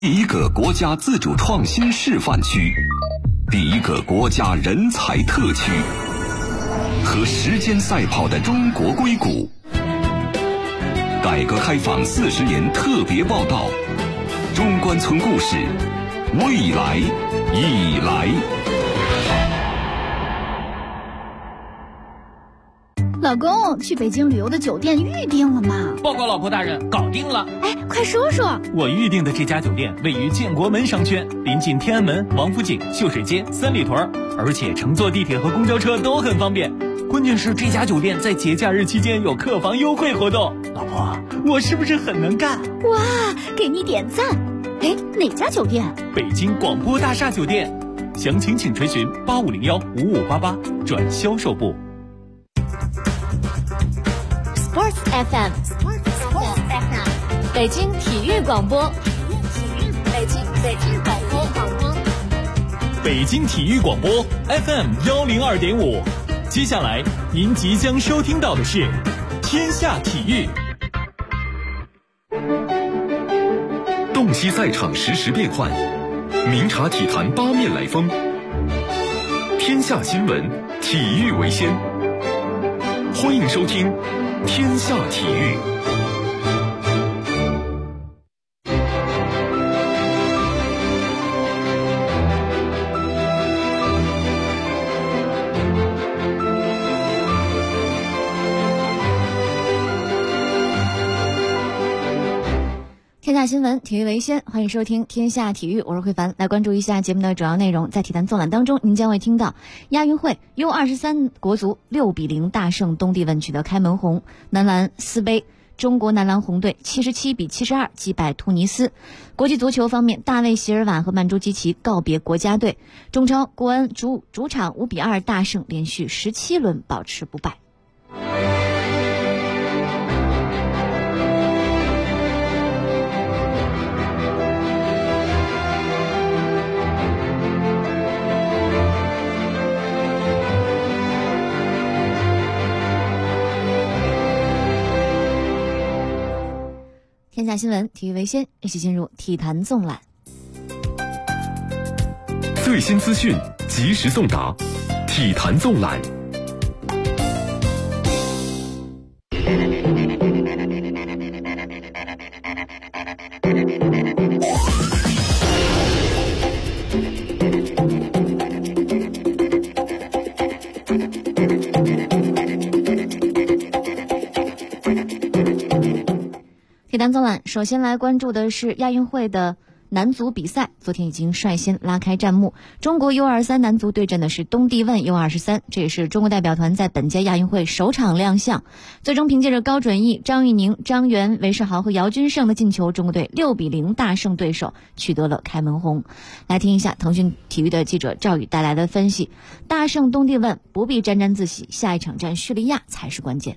第一个国家自主创新示范区，第一个国家人才特区，和时间赛跑的中国硅谷。改革开放40年特别报道，中关村故事，未来已来。 老公，去北京旅游的酒店预定了吗？ 报告老婆大人，搞定了。 哎，快说说。 我预定的这家酒店位于建国门商圈，临近天安门、王府井、秀水街、三里屯，而且乘坐地铁和公交车都很方便。关键是这家酒店在节假日期间有客房优惠活动。老婆，我是不是很能干？ 哇，给你点赞。哎，哪家酒店？ 北京广播大厦酒店。详情请垂询8501-5588转销售部。 Sports FM， 北京体育广播，北京体育广播 FM 102.5。接下来您即将收听到的是天下体育。 洞悉赛场实时变幻，明察体坛八面来风。天下新闻，体育为先。欢迎收听天下体育。 天下新闻，体育为先，欢迎收听天下体育，我是慧凡。来关注一下节目的主要内容。在体坛纵览当中，您将会听到亚运会 U23 国足6-0大胜东帝汶，取得开门红。男篮四杯，中国男篮红队77-72击败突尼斯。国际足球方面，大卫席尔瓦和曼朱基奇告别国家队。中超国安主场5-2大胜，连续17轮保持不败。天下新闻，体育为先，一起进入体坛纵览。 最新资讯，及时送达，体坛纵览。 体坛纵览，首先来关注的是亚运会的男足比赛，昨天已经率先拉开战幕。中国 U23 男足对阵的是东帝汶 U23， 这也是中国代表团在本届亚运会首场亮相。最终凭借着高准翼、张玉宁、张元、韦世豪和姚军胜的进球，中国队6-0大胜对手，取得了开门红。来听一下腾讯体育的记者赵宇带来的分析。大胜东帝汶不必沾沾自喜，下一场战叙利亚才是关键。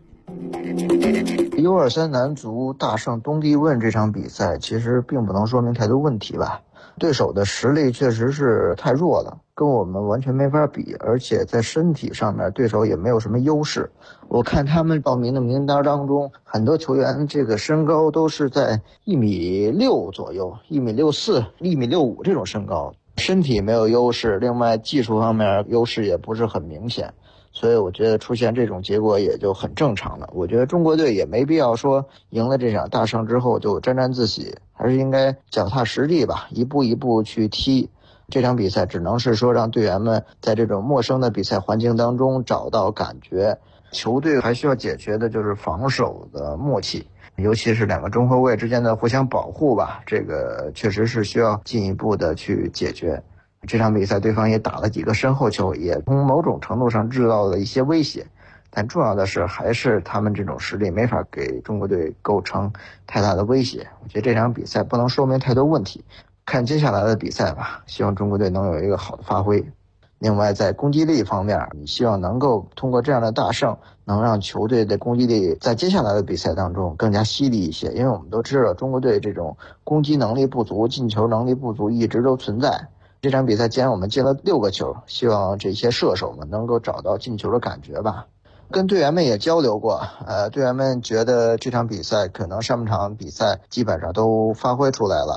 U23 男足大胜东帝汶这场比赛其实并不能说明太多问题吧，对手的实力确实是太弱了，跟我们完全没法比，而且在身体上面对手也没有什么优势。我看他们报名的名单当中，很多球员这个身高都是在1.6米左右，1.64米、1.65米这种身高，身体没有优势，另外技术方面优势也不是很明显，所以我觉得出现这种结果也就很正常了。我觉得中国队也没必要说赢了这场大胜之后就沾沾自喜，还是应该脚踏实地吧，一步一步去踢。这场比赛只能是说让队员们在这种陌生的比赛环境当中找到感觉。球队还需要解决的就是防守的默契，尤其是两个中后卫之间的互相保护吧，这个确实是需要进一步的去解决。这场比赛对方也打了几个身后球，也从某种程度上制造了一些威胁，但重要的是还是他们这种实力没法给中国队构成太大的威胁。我觉得这场比赛不能说明太多问题，看接下来的比赛吧，希望中国队能有一个好的发挥。另外在攻击力方面，你希望能够通过这样的大胜能让球队的攻击力在接下来的比赛当中更加犀利一些，因为我们都知道中国队这种攻击能力不足、进球能力不足一直都存在。这场比赛既然我们进了6个球，希望这些射手们能够找到进球的感觉吧。跟队员们也交流过，队员们觉得这场比赛可能上半场比赛基本上都发挥出来了，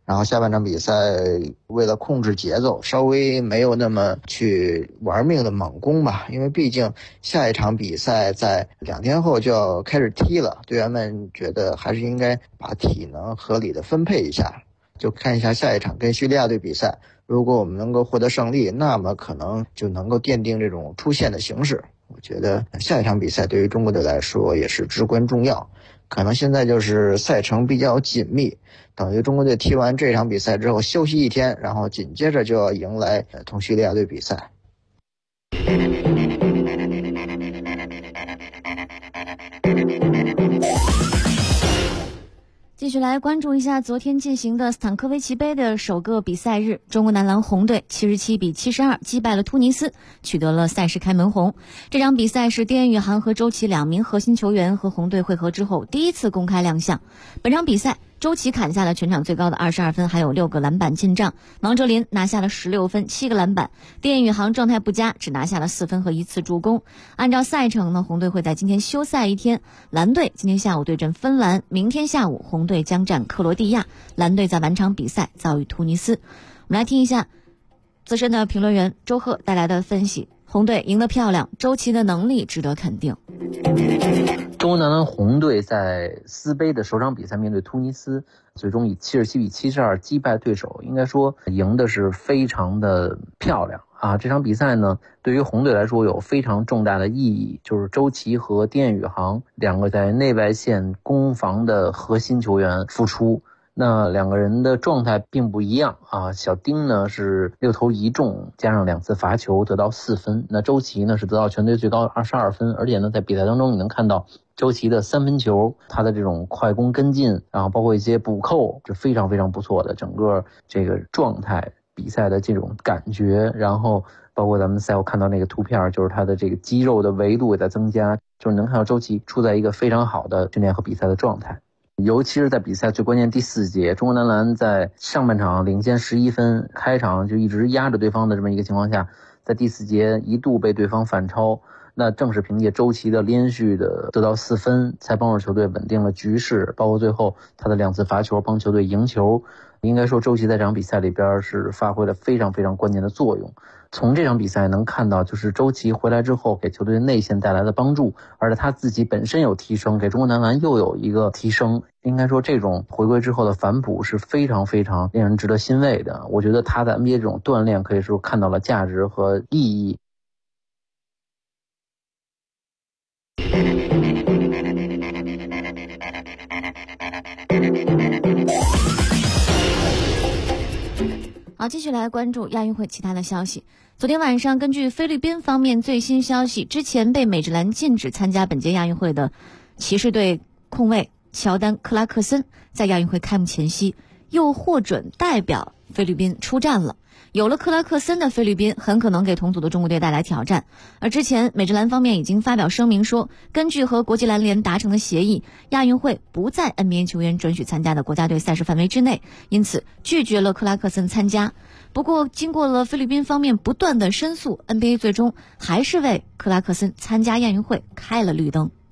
然后下半场比赛为了控制节奏，稍微没有那么去玩命的猛攻吧，因为毕竟下一场比赛在2天后就要开始踢了，队员们觉得还是应该把体能合理的分配一下。就看一下下一场跟叙利亚队比赛，如果我们能够获得胜利，那么可能就能够奠定这种出线的形势。我觉得下一场比赛对于中国队来说也是至关重要，可能现在就是赛程比较紧密，等于中国队踢完这场比赛之后休息1天，然后紧接着就要迎来同叙利亚队比赛。 继续来关注一下昨天进行的斯坦科维奇杯的首个比赛日，中国男篮红队77比72击败了突尼斯，取得了赛事开门红。这场比赛是丁宇航和周琦2名核心球员和红队会合之后第一次公开亮相。本场比赛周琦砍下了全场最高的22分，还有6个篮板进账。王哲林拿下了16分7个篮板，丁宇航状态不佳，只拿下了4分和1次助攻。按照赛程呢，红队会在今天休赛1天，蓝队今天下午对阵芬兰，明天下午红队将战克罗地亚，蓝队在晚场比赛遭遇突尼斯。我们来听一下资深的评论员周贺带来的分析。红队赢得漂亮，周琦的能力值得肯定。 中国男篮红队在斯杯的首场比赛面对突尼斯，最终以77比72击败对手，应该说赢的是非常的漂亮啊！这场比赛呢，对于红队来说有非常重大的意义，就是周琦和丁宇航2个在内外线攻防的核心球员复出。那2个人的状态并不一样啊，小丁呢是6投1中，加上2次罚球得到4分，那周琦呢是得到全队最高22分，而且呢在比赛当中你能看到周琦的3分球，他的这种快攻跟进，然后包括一些补扣是非常非常不错的，整个这个状态比赛的这种感觉，然后包括咱们赛后看到那个图片，就是他的这个肌肉的维度也在增加，就是能看到周琦处在一个非常好的训练和比赛的状态。尤其是在比赛最关键第4节，中国男篮在上半场领先11分，开场就一直压着对方的这么一个情况下，在第4节一度被对方反超，那正是凭借周琦的连续的得到4分，才帮助球队稳定了局势，包括最后他的2次罚球帮球队赢球。应该说周琦在这场比赛里边是发挥了非常非常关键的作用。从这场比赛能看到，就是周琦回来之后给球队内线带来的帮助，而且他自己本身有提升，给中国男篮又有一个提升。应该说这种回归之后的反哺是非常非常令人值得欣慰的。我觉得他在 NBA 这种锻炼可以说看到了价值和意义。 好，继续来关注亚运会其他的消息。昨天晚上，根据菲律宾方面最新消息，之前被美职篮禁止参加本届亚运会的骑士队控卫乔丹·克拉克森，在亚运会开幕前夕又获准代表菲律宾出战了。有了克拉克森的菲律宾很可能给同组的中国队带来挑战。而之前美职篮方面已经发表声明说，根据和国际篮联达成的协议，亚运会不在 NBA 球员准许参加的国家队赛事范围之内，因此拒绝了克拉克森参加。不过经过了菲律宾方面不断的申诉， NBA 最终还是为克拉克森参加亚运会开了绿灯。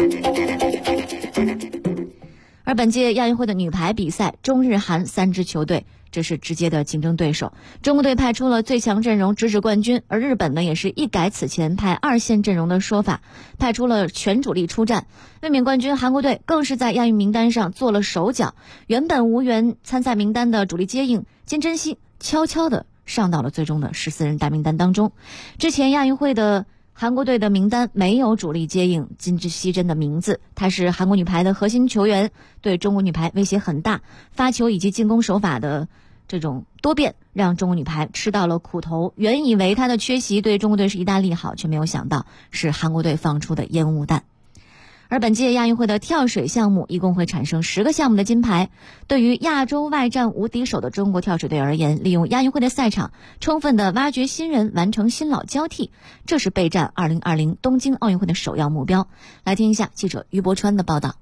而本届亚运会的女排比赛，中日韩3支球队这是直接的竞争对手。中国队派出了最强阵容直指冠军，而日本呢也是一改此前派2线阵容的说法，派出了全主力出战。卫冕冠军韩国队更是在亚运名单上做了手脚，原本无缘参赛名单的主力接应金珍熙悄悄地上到了最终的14人大名单当中。之前亚运会的韩国队的名单没有主力接应金熙珍的名字，她是韩国女排的核心球员，对中国女排威胁很大，发球以及进攻手法的这种多变让中国女排吃到了苦头。原以为她的缺席对中国队是一大利好，却没有想到是韩国队放出的烟雾弹。而本届亚运会的跳水项目一共会产生10个项目的金牌。对于亚洲外战无敌手的中国跳水队而言，利用亚运会的赛场，充分的挖掘新人，完成新老交替，这是备战2020东京奥运会的首要目标。来听一下记者于博川的报道。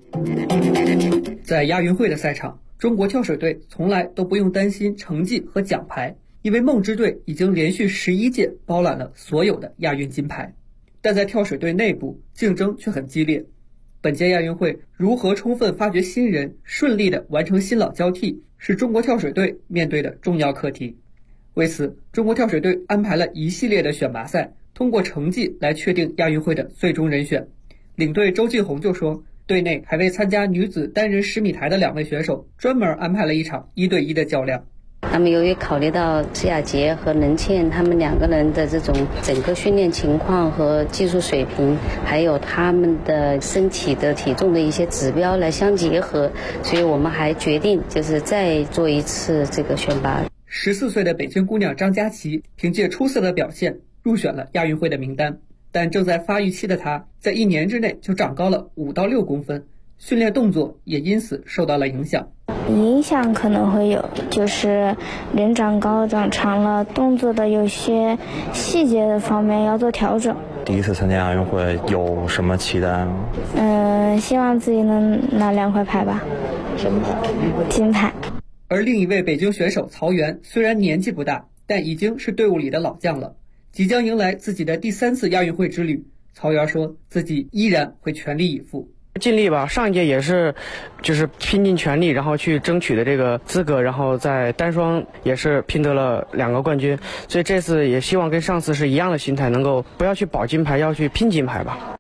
在亚运会的赛场，中国跳水队从来都不用担心成绩和奖牌，因为梦之队已经连续11届包揽了所有的亚运金牌。但在跳水队内部，竞争却很激烈。本届亚运会如何充分发掘新人，顺利地完成新老交替， 是中国跳水队面对的重要课题。为此，中国跳水队安排了一系列的选拔赛，通过成绩来确定亚运会的最终人选。领队周继红就说，队内还为参加女子单人10米台的2位选手专门安排了一场1对1的较量。 那么由于考虑到施雅洁和任倩他们2个人的这种整个训练情况和技术水平，还有他们的身体的体重的一些指标来相结合，所以我们还决定就是再做一次这个选拔。 14岁的北京姑娘张佳琪凭借出色的表现入选了亚运会的名单，但正在发育期的她在1年之内就长高了5到6公分，训练动作也因此受到了影响。 影响可能会有，就是人长高长长了，动作的有些细节的方面要做调整。 第一次参加亚运会有什么期待吗？ 希望自己能拿2块牌吧。 什么牌？ 金牌。 而另一位北京选手曹原虽然年纪不大，但已经是队伍里的老将了，即将迎来自己的第3次亚运会之旅。曹原说自己依然会全力以赴。 尽力吧，上一届也是就是拼尽全力然后去争取的这个资格，然后在单双也是拼得了2个冠军，所以这次也希望跟上次是一样的心态，能够不要去保金牌，要去拼金牌吧。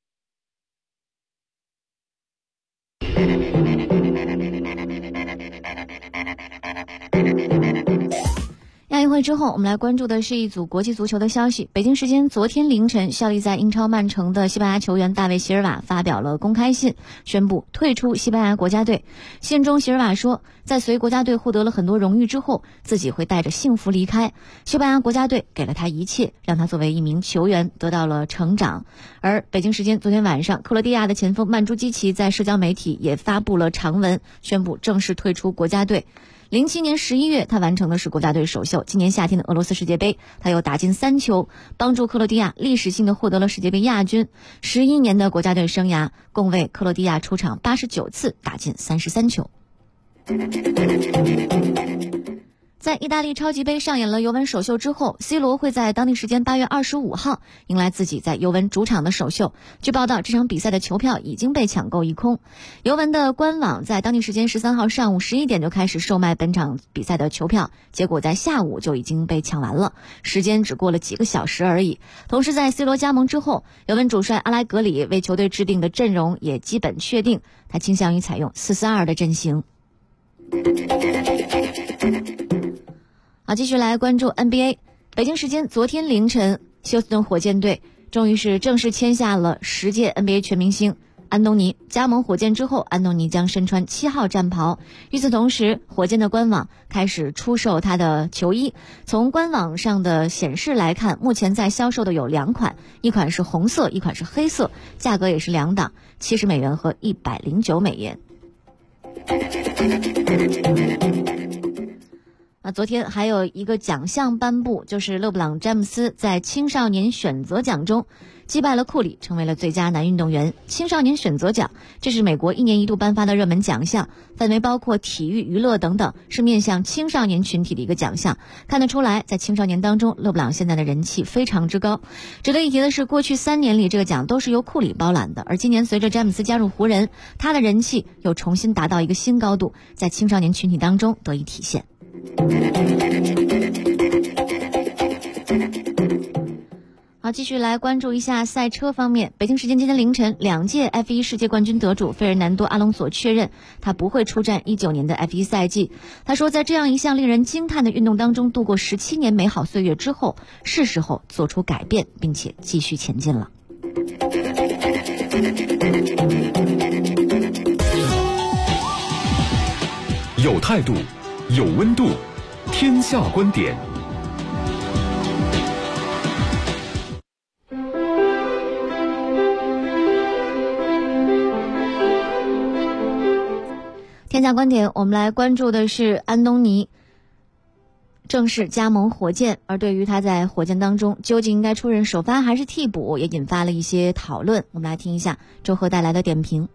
亚运会之后，我们来关注的是一组国际足球的消息。北京时间昨天凌晨，效力在英超曼城的西班牙球员大卫席尔瓦发表了公开信，宣布退出西班牙国家队。信中席尔瓦说，在随国家队获得了很多荣誉之后，自己会带着幸福离开。西班牙国家队给了他一切，让他作为一名球员得到了成长。而北京时间昨天晚上，克罗地亚的前锋曼朱基奇在社交媒体也发布了长文，宣布正式退出国家队。07年11月，他完成的是国家队首秀。今年夏天的俄罗斯世界杯，他又打进3球，帮助克罗地亚历史性的获得了世界杯亚军。11年的国家队生涯，共为克罗地亚出场89次，打进33球。在意大利超级杯上演了尤文首秀之后， C 罗会在当地时间8月25号迎来自己在尤文主场的首秀。据报道，这场比赛的球票已经被抢购一空。尤文的官网在当地时间13号上午11点就开始售卖本场比赛的球票，结果在下午就已经被抢完了，时间只过了几个小时而已。同时在 C 罗加盟之后，尤文主帅阿莱格里为球队制定的阵容也基本确定，他倾向于采用4-4-2的阵型。好，继续来关注 NBA。 北京时间昨天凌晨，休斯顿火箭队终于是正式签下了10届 NBA 全明星安东尼。加盟火箭之后，安东尼将身穿7号战袍。与此同时，火箭的官网开始出售他的球衣。从官网上的显示来看，目前在销售的有2款，一款是红色，一款是黑色，价格也是2档，$70和$109。昨天还有一个奖项颁布，就是勒布朗·詹姆斯在青少年选择奖中击败了库里，成为了最佳男运动员。青少年选择奖，这是美国1年1度颁发的热门奖项，范围包括体育、娱乐等等，是面向青少年群体的一个奖项。看得出来，在青少年当中，勒布朗现在的人气非常之高。值得一提的是，过去3年里，这个奖都是由库里包揽的，而今年随着詹姆斯加入湖人，他的人气又重新达到一个新高度，在青少年群体当中得以体现。好，继续来关注一下赛车方面。北京时间今天凌晨，2届 F1 世界冠军得主费尔南多·阿隆索确认，他不会出战19年的 F1 赛季。他说，在这样一项令人惊叹的运动当中度过17年美好岁月之后，是时候做出改变，并且继续前进了。 有态度，有温度，天下观点。 天下观点，我们来关注的是安东尼正式加盟火箭，而对于他在火箭当中究竟应该出任首发还是替补，也引发了一些讨论。我们来听一下周贺带来的点评。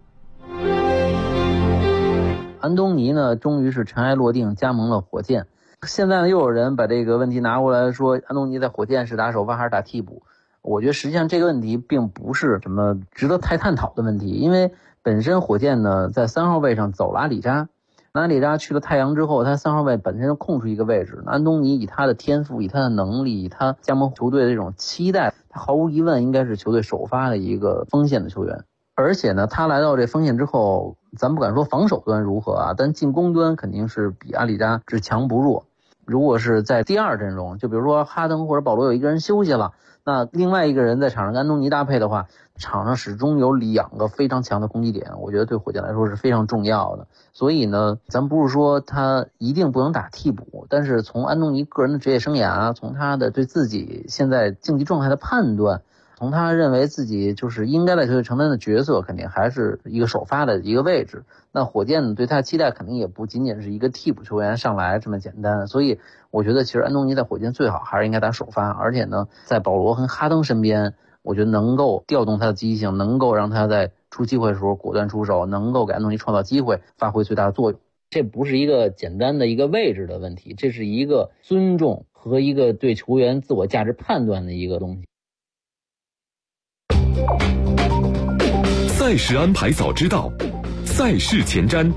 安东尼呢，终于是尘埃落定，加盟了火箭。现在呢，又有人把这个问题拿过来说，安东尼在火箭是打首发还是打替补？我觉得实际上这个问题并不是什么值得太探讨的问题，因为本身火箭呢在3号位上走了阿里扎， 那阿里扎去了太阳之后，他3号位本身就空出一个位置，安东尼以他的天赋，以他的能力，以他加盟球队的这种期待，他毫无疑问应该是球队首发的一个锋线的球员。而且呢，他来到这锋线之后，咱不敢说防守端如何啊，但进攻端肯定是比阿里扎只强不弱。如果是在第二阵容，就比如说哈登或者保罗有一个人休息了，那另外一个人在场上跟安东尼搭配的话，场上始终有2个非常强的攻击点，我觉得对火箭来说是非常重要的。所以呢，咱不是说他一定不能打替补，但是从安东尼个人的职业生涯，从他的对自己现在竞技状态的判断，从他认为自己就是应该在球队承担的角色，肯定还是一个首发的一个位置。那火箭呢，对他的期待肯定也不仅仅是一个替补球员上来这么简单。所以我觉得其实安东尼在火箭最好还是应该打首发，而且呢，在保罗和哈登身边，我觉得能够调动他的积极性，能够让他在出机会的时候果断出手，能够给安东尼创造机会，发挥最大的作用。这不是一个简单的一个位置的问题，这是一个尊重和一个对球员自我价值判断的一个东西。 赛事安排早知道，赛事前瞻。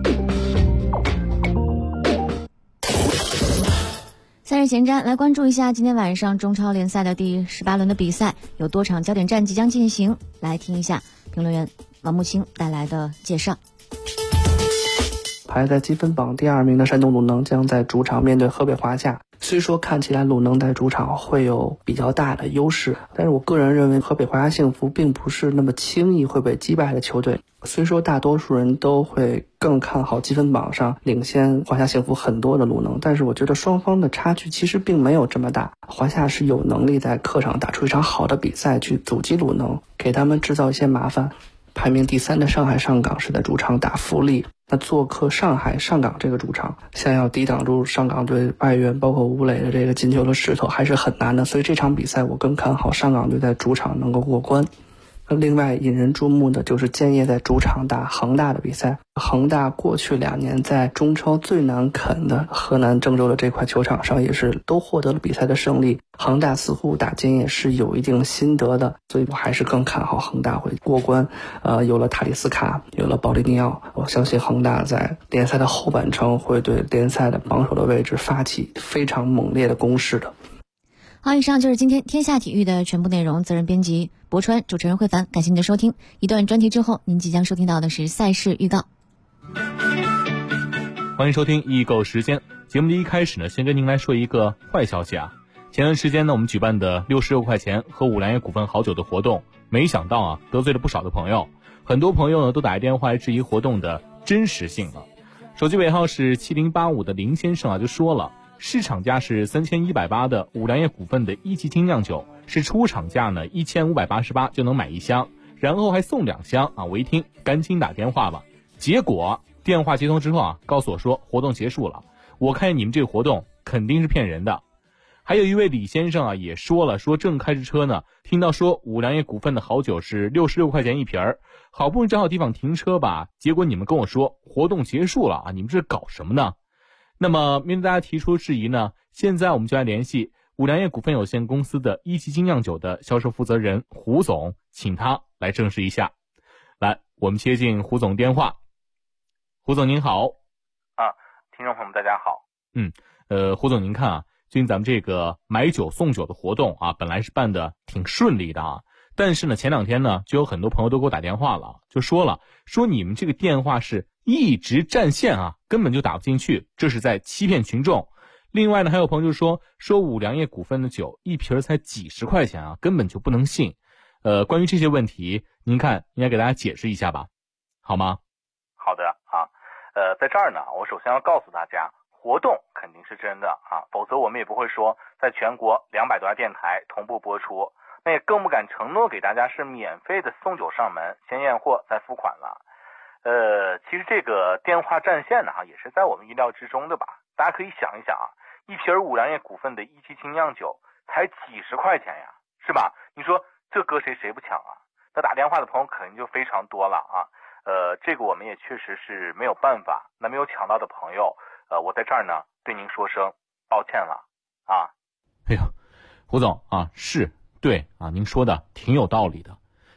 赛事前瞻，来关注一下今天晚上中超联赛的第18轮的比赛，有多场焦点战即将进行。来听一下评论员王木青带来的介绍。 排在积分榜第2名的山东鲁能将在主场面对河北华夏。虽说看起来鲁能在主场会有比较大的优势，但是我个人认为河北华夏幸福并不是那么轻易会被击败的球队。虽说大多数人都会更看好积分榜上领先华夏幸福很多的鲁能，但是我觉得双方的差距其实并没有这么大。华夏是有能力在客场打出一场好的比赛去阻击鲁能，给他们制造一些麻烦。排名第3的上海上港是在主场打富力，那做客上海上港这个主场，想要抵挡住上港队外援包括吴磊的这个进球的势头还是很难的，所以这场比赛我更看好上港队在主场能够过关。另外引人注目的就是建业在主场打恒大的比赛。恒大过去2年在中超最难啃的河南郑州的这块球场上也是都获得了比赛的胜利，恒大似乎打建业是有一定心得的，所以我还是更看好恒大会过关。有了塔利斯卡，有了保利尼奥，我相信恒大在联赛的后半程会对联赛的榜首的位置发起非常猛烈的攻势的。 好，以上就是今天天下体育的全部内容。责任编辑博川，主持人慧凡，感谢您的收听。一段专题之后，您即将收听到的是赛事预告。 欢迎收听易购时间。节目的一开始呢，先跟您来说一个坏消息啊。前段时间呢，我们举办的66块钱喝五粮液股份好酒的活动，没想到啊，得罪了不少的朋友。很多朋友呢，都打来电话来质疑活动的真实性了。手机尾号是7085的林先生啊，就说了，市场价是3180的五粮液股份的1级精酿酒，是出厂价呢1588就能买1箱，然后还送2箱啊！我一听，赶紧打电话吧。结果电话接通之后啊，告诉我说活动结束了。我看你们这个活动肯定是骗人的。还有一位李先生啊，也说了，说正开着车呢，听到说五粮液股份的好酒是66块钱一瓶儿，好不容易找好地方停车吧，结果你们跟我说活动结束了啊！你们这是搞什么呢？那么面对大家提出质疑呢，现在我们就来联系五粮液股份有限公司的1级精酿酒的销售负责人胡总，请他来证实一下。来，我们接进胡总电话。胡总您好。 听众朋友们大家好。 胡总您看啊，最近咱们这个买酒送酒的活动啊，本来是办的挺顺利的啊，但是呢前2天呢，就有很多朋友都给我打电话了，就说你们这个电话是一直占线啊，根本就打不进去，这是在欺骗群众。另外呢，还有朋友就说五粮液股份的酒一瓶才几十块钱啊，根本就不能信。关于这些问题，您看应该给大家解释一下吧，好吗？ 好的啊，在这儿呢，我首先要告诉大家，活动肯定是真的啊，否则我们也不会说在全国200多家电台同步播出，那也更不敢承诺给大家是免费的送酒上门，先验货再付款了。其实这个电话占线呢，也是在我们意料之中的吧。大家可以想一想啊，一瓶五粮液股份的1级精酿酒才几十块钱呀，是吧？你说这搁谁不抢啊？那打电话的朋友肯定就非常多了啊。这个我们也确实是没有办法。那没有抢到的朋友，我在这儿呢对您说声抱歉了啊。 哎呦，胡总啊，是对啊，您说的挺有道理的。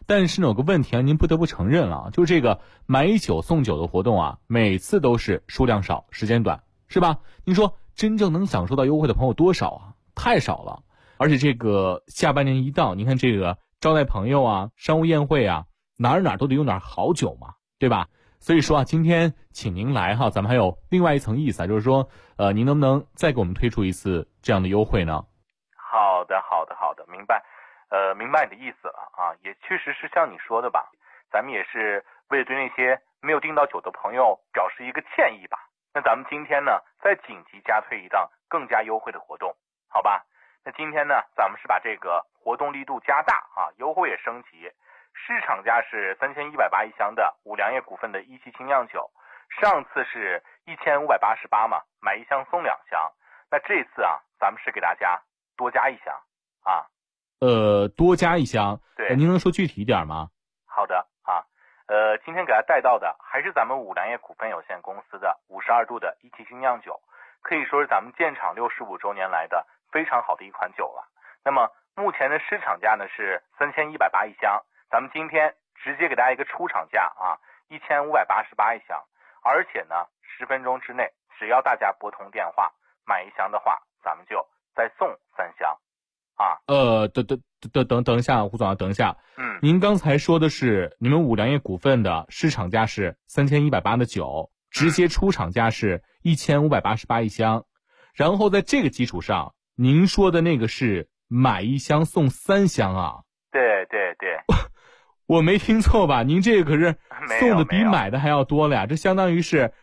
但是呢，有个问题啊，您不得不承认了，就是这个买酒送酒的活动啊，每次都是数量少，时间短，是吧？您说真正能享受到优惠的朋友多少啊？太少了。而且这个下半年一到，您看这个招待朋友啊、商务宴会啊，哪儿都得用点好酒嘛，对吧？所以说啊，今天请您来哈，咱们还有另外一层意思啊，就是说，您能不能再给我们推出一次这样的优惠呢？ 好的，明白。明白你的意思了啊，也确实是像你说的吧，咱们也是为了对那些没有订到酒的朋友表示一个歉意吧。那咱们今天呢，再紧急加推一档更加优惠的活动，好吧？那今天呢，咱们是把这个活动力度加大啊，优惠也升级。市场价是3180一箱的五粮液股份的一期精酿酒，上次是1588嘛，买一箱送2箱。那这次啊，咱们是给大家多加一箱啊。 多加一箱， 对， 您能说具体一点吗？ 好的啊，今天给大家带到的还是咱们五粮液股份有限公司的52度的一期精酿酒，可以说是咱们建厂65周年来的非常好的一款酒了。那么目前的市场价呢是3180一箱，咱们今天直接给大家一个出厂价啊，1588一箱，而且呢10分钟之内，只要大家拨通电话买一箱的话，咱们就再送3箱。啊， 等一下，胡总啊，等一下。您刚才说的是你们五粮液股份的市场价是3180的酒，直接出厂价是1588一箱，然后在这个基础上，您说的那个是买一箱送3箱啊？ 对， 我没听错吧？您这个可是送的比买的还要多了呀，这相当于是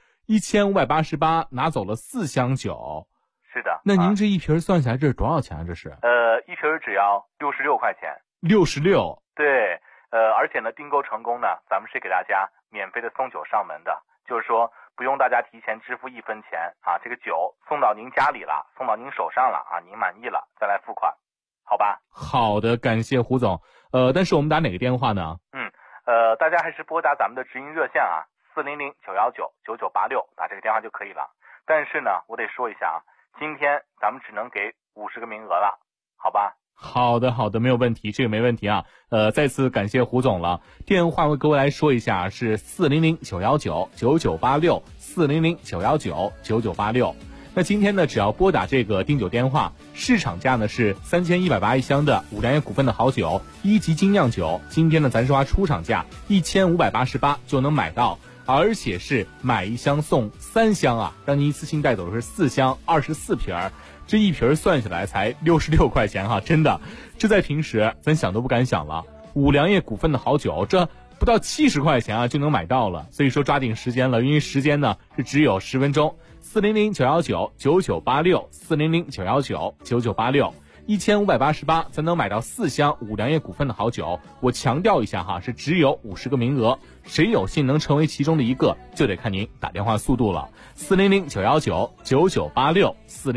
1588拿走了4箱酒。 是的， 那您这一瓶算下来这是多少钱啊？这是一瓶只要66块钱。 66？ 对，而且呢，订购成功呢，咱们是给大家免费的送酒上门的，就是说不用大家提前支付1分钱啊，这个酒送到您家里了，送到您手上了啊，您满意了再来付款，好吧？ 好的，感谢胡总。但是我们打哪个电话呢？ 大家还是拨打咱们的直营热线啊，400-919-9986，打这个电话就可以了。但是呢，我得说一下啊。今天咱们只能给50个名额了，好吧？ 好的，没有问题，这个没问题啊。再次感谢胡总了。电话我各位来说一下，是400-919-9986 400-919-9986。那今天呢，只要拨打这个订酒电话，市场价呢是3180一箱的五粮液股份的好酒1级精酿酒，今天呢咱是花出厂价1588就能买到。而且是买一箱送3箱啊，让您一次性带走的是4箱24瓶，这一瓶算下来才66块钱哈，真的，这在平时咱想都不敢想了。五粮液股份的好酒，这不到70块钱啊就能买到了，所以说抓紧时间了，因为时间呢是只有10分钟。400-919-9986 400-919-9986。1588才能买到4箱五粮液股份的好酒，我强调一下哈，是只有50个名额，谁有幸能成为其中的一个，就得看您打电话速度了。400-919-9986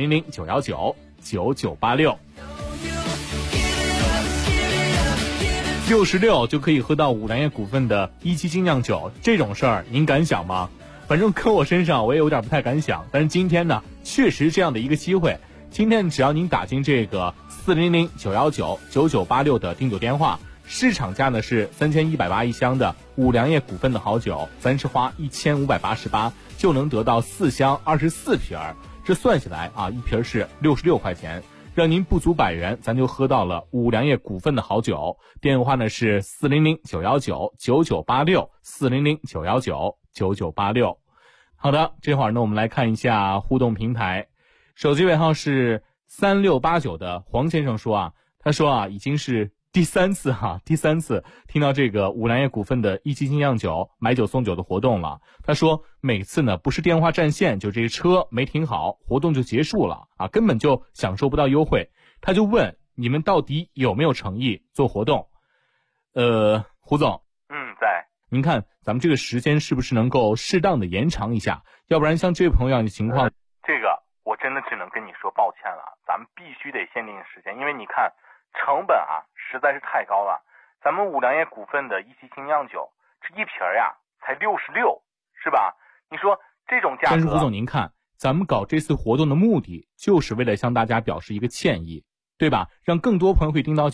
400-919-9986。66就可以喝到五粮液股份的1期精酿酒，这种事儿您敢想吗？反正搁我身上我也有点不太敢想，但是今天呢，确实这样的一个机会。今天只要您打进这个400-919-9986的订酒电话，市场价呢是3180一箱的五粮液股份的好酒，咱是花1588就能得到4箱24瓶，这算下来啊，一瓶是66块钱，让您不足100元，咱就喝到了五粮液股份的好酒。电话呢是400-919-9986 400-919-9986。好的，这会儿呢我们来看一下互动平台。手机尾号是3689的黄先生说啊，他说啊，已经是第三次听到这个五粮液股份的1期精酿酒买酒送酒的活动了。他说每次呢不是电话占线，就这车没停好，活动就结束了啊，根本就享受不到优惠。他就问你们到底有没有诚意做活动？胡总， 在。 您看咱们这个时间是不是能够适当的延长一下？要不然像这位朋友样的情况， 这个我真的只能跟你说抱歉了，咱们必须得限定时间，因为你看成本啊实在是太高了。咱们五粮液股份的1期精酿酒，这一瓶呀才66，是吧？你说这种价格。 但是胡总您看，咱们搞这次活动的目的就是为了向大家表示一个歉意，对吧？让更多朋友会订到酒。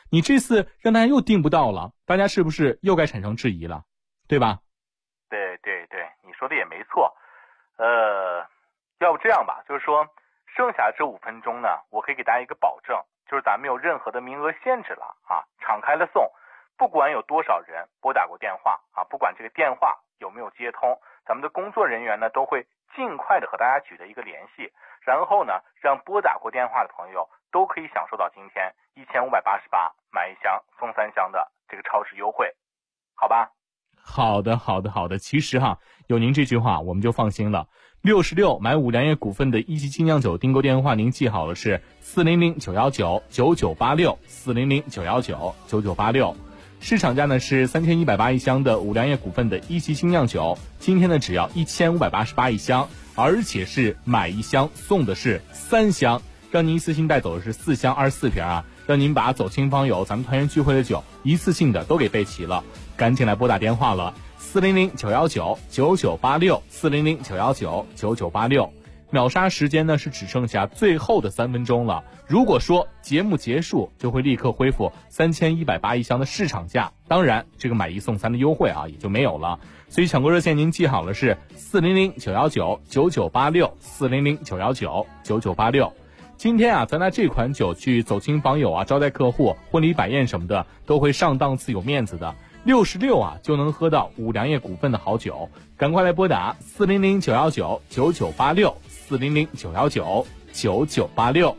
你这次让大家又订不到了，大家是不是又该产生质疑了，对吧？ 对，你说的也没错。要不这样吧，就是说剩下这5分钟呢，我可以给大家一个保证，就是咱没有任何的名额限制了啊，敞开了送，不管有多少人拨打过电话啊，不管这个电话有没有接通，咱们的工作人员呢都会尽快的和大家取得一个联系，然后呢让拨打过电话的朋友都可以享受到今天1588买1箱送3箱的这个超值优惠，好吧？ 好的。其实有您这句话我们就放心了。66买5粮液股份的一级精酿酒订购电话您记好了，是400-919-9986 400-919-9986。市场价呢是3180一箱的5粮液股份的一级精酿酒，今天呢只要1588一箱，而且是买1箱送的是3箱，让您一次性带走的是4箱24瓶啊，让您把走亲访友咱们团圆聚会的酒一次性的都给备齐了。赶紧来拨打电话了，400-919-9986 400-919-9986。秒杀时间呢是只剩下最后的3分钟了，如果说节目结束就会立刻恢复3180一箱的市场价，当然这个买1送3的优惠也就没有了。所以抢购热线您记好了，是400-919-9986 400-919-9986。今天咱拿这款酒去走亲访友招待客户、婚礼摆宴什么的都会上档次有面子的。66就能喝到5粮液股份的好酒，赶快来拨打400-919-9986 400-919-9986。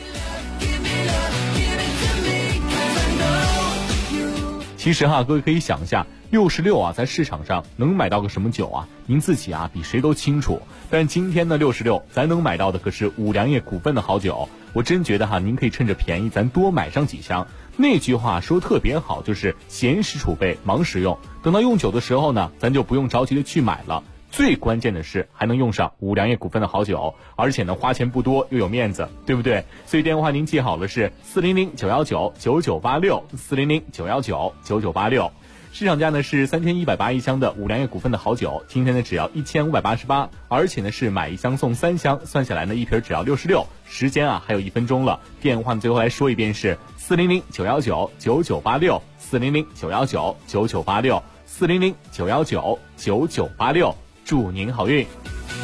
其实各位可以想一下，66在市场上能买到个什么酒您自己比谁都清楚。但今天的66咱能买到的可是5粮液股份的好酒，我真觉得您可以趁着便宜咱多买上几箱。那句话说特别好，就是闲时储备忙时用，等到用酒的时候呢，咱就不用着急的去买了。最关键的是还能用上5粮液股份的好酒，而且呢花钱不多又有面子，对不对？所以电话您记好了，是400-919-9986 400-919-9986。市场价呢是3180一箱的5粮液股份的好酒，今天呢只要1588，而且呢是买1箱送3箱，算下来呢一瓶只要66。时间还有1分钟了，电话呢最后来说一遍是400-919-9986 400-919-9986 400-919-9986。祝您好运。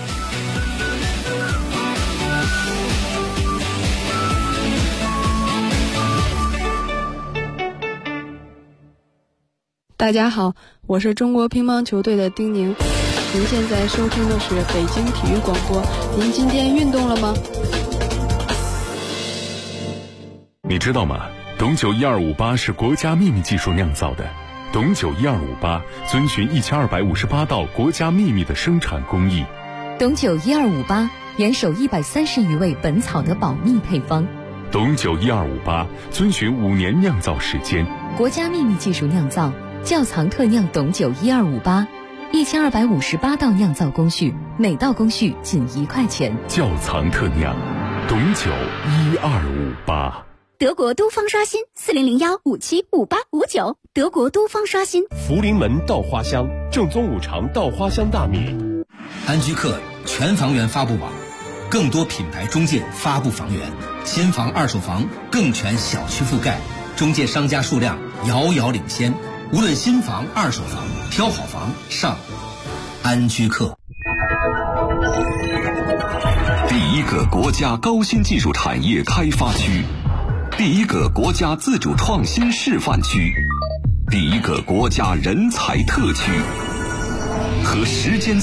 大家好，我是中国乒乓球队的丁宁，您现在收听的是北京体育广播。您今天运动了吗？ 你知道吗？董酒1258是国家秘密技术酿造的。董酒1258遵循1258道国家秘密的生产工艺。 董酒1258严守130余味本草的保密配方。 董酒1258遵循5年酿造时间， 国家秘密技术酿造，窖藏特酿董酒1258，1258道酿造工序，每道工序仅1块钱。 窖藏特酿，董酒1258。 德国都方刷新400-1575859，德国都方刷新。 福临门稻花香，正宗5常稻花香大米。 安居客全房源发布网，更多品牌中介发布房源，新房二手房更全小区覆盖，中介商家数量遥遥领先。无论新房二手房，挑好房上安居客。 第一个国家高新技术产业开发区，第一个国家自主创新示范区，第一个国家人才特区，和时间